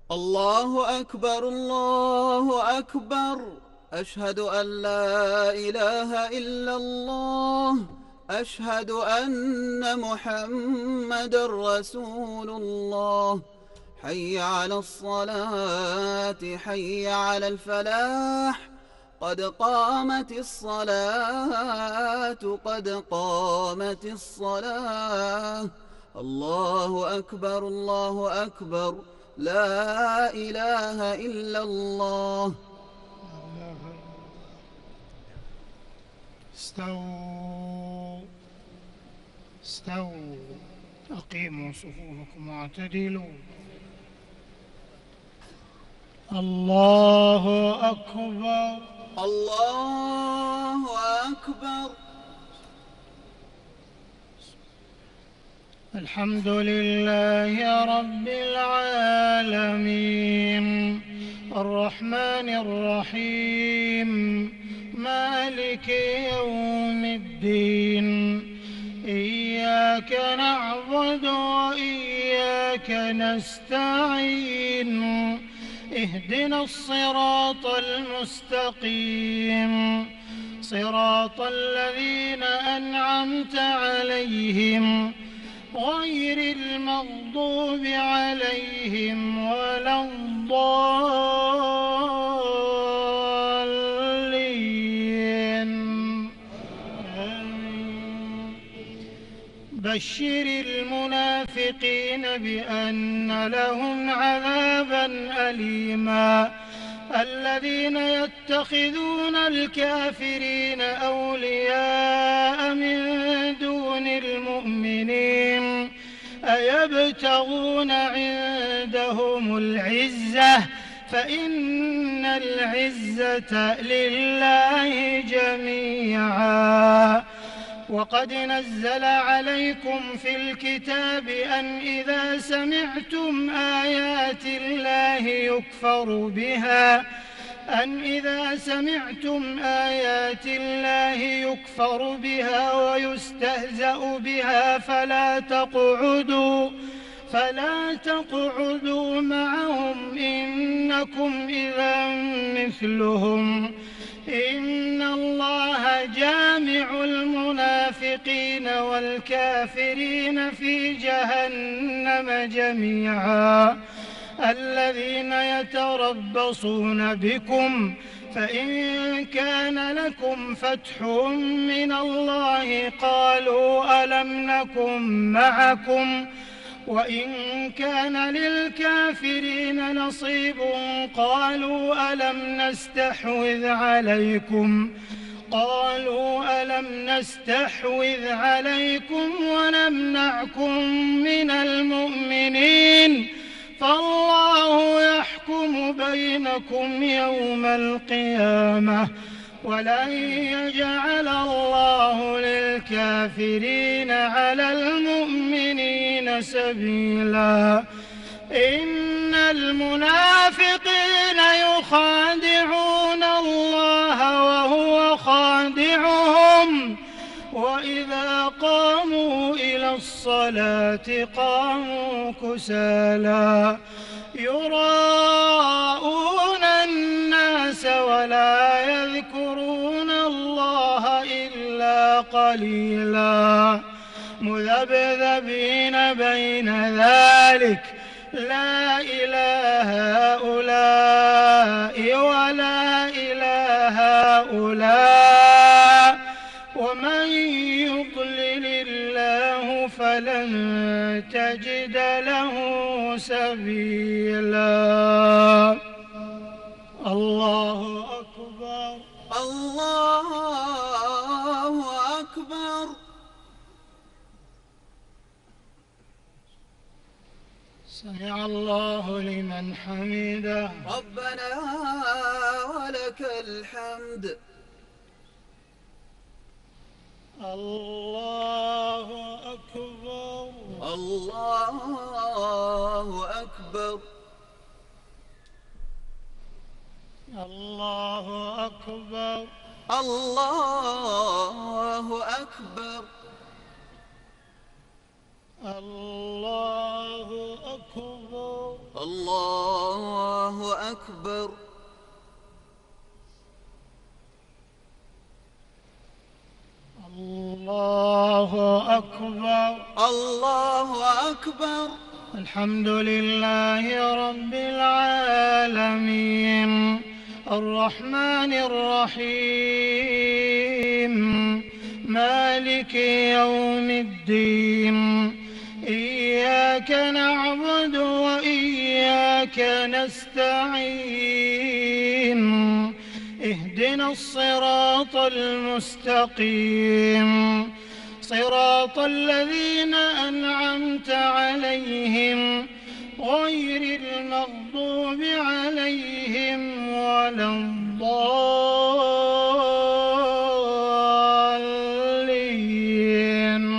الله أكبر الله أكبر. أشهد أن لا إله إلا الله. أشهد أن محمد رسول الله. حي على الصلاة حي على الفلاح. قد قامت الصلاة قد قامت الصلاة. الله أكبر الله أكبر. لا إله إلا الله. استووا استووا، أقيموا صفوفكم واعتدلوا. الله أكبر الله أكبر. الحمد لله رب العالمين الرحمن الرحيم مالك يوم الدين. إياك نعبد وإياك نستعين. اهدنا الصراط المستقيم صراط الذين أنعمت عليهم غير المغضوب عليهم ولا الضالين. بشر المنافقين بأن لهم عذابا أليما. الذين يتخذون الكافرين أولياء من دون المؤمنين أيبتغون عندهم العزة فإن العزة لله جميعا. وقد نزل عليكم في الكتاب أن إذا سمعتم آيات الله يكفر بها ويستهزأ بها فلا تقعدوا معهم إنكم إذا مثلهم. إن الله جامع المنافقين والكافرين في جهنم جميعا. الذين يتربصون بكم فإن كان لكم فتح من الله قالوا ألم نكن معكم وإن كان للكافرين نصيب قالوا ألم نستحوذ عليكم ونمنعكم من المؤمنين فالله يحكم بينكم يوم القيامة ولن يجعل الله للكافرين على المؤمنين سبيلا. إن المنافقين يخادعون الله وهو خادعهم وإذا قاموا إلى الصلاة قاموا كسالى يراءون الناس ولا يذكرون الله إلا قليلا. مذبذبين بين ذلك لا إله هؤلاء ولا إله هؤلاء ومن يضلل الله فلن تجد له سبيلا. الله أكبر الله أكبر. سمع الله لمن حمده. ربنا ولك الحمد. الله أكبر الله أكبر. الله أكبر الله أكبر. الله أكبر الله أكبر. الله أكبر. الله أكبر. الحمد لله رب العالمين الرحمن الرحيم مالك يوم الدين إياك نعبد وإياك نستعين اهدنا الصراط المستقيم صراط الذين أنعمت عليهم غير المغضوب عليهم ولا الضالين.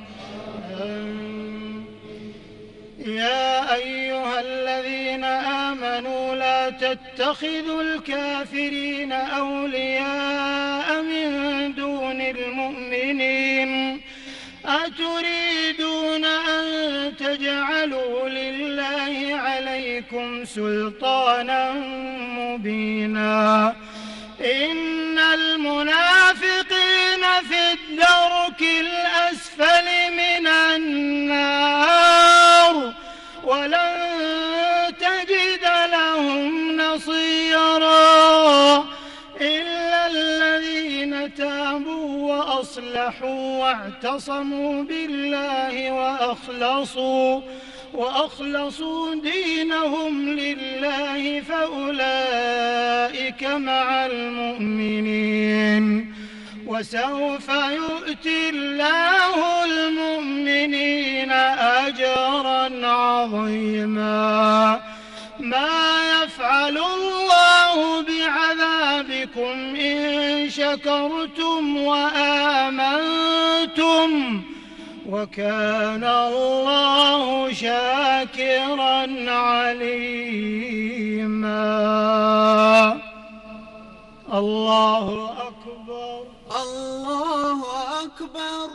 يا أيها الذين آمنوا لا تتخذوا الكافرين أولياء من دون المؤمنين أتريدون أن تجعلوا لله عليكم سلطانا مبينا إن المنافقين في الدرك الأسفل من النار ولن تجد لهم نصيرا إلا الذين تابوا وأصلحوا واعتصموا بالله وأخلصوا دينهم لله فأولئك مع المؤمنين وسوف يؤتي الله المؤمنين أجرا عظيما. ما يفعل الله بعذابكم إن شكرتم وآمنتم وكان الله شاكرا عليما. الله أكبر. الله أكبر.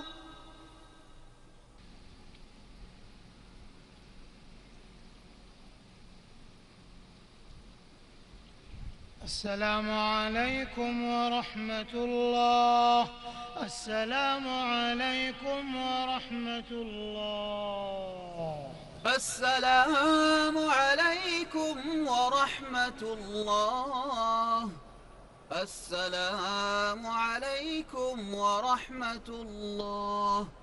السلام عليكم ورحمة الله. السلام عليكم ورحمة الله. السلام عليكم ورحمة الله. السلام عليكم ورحمة الله.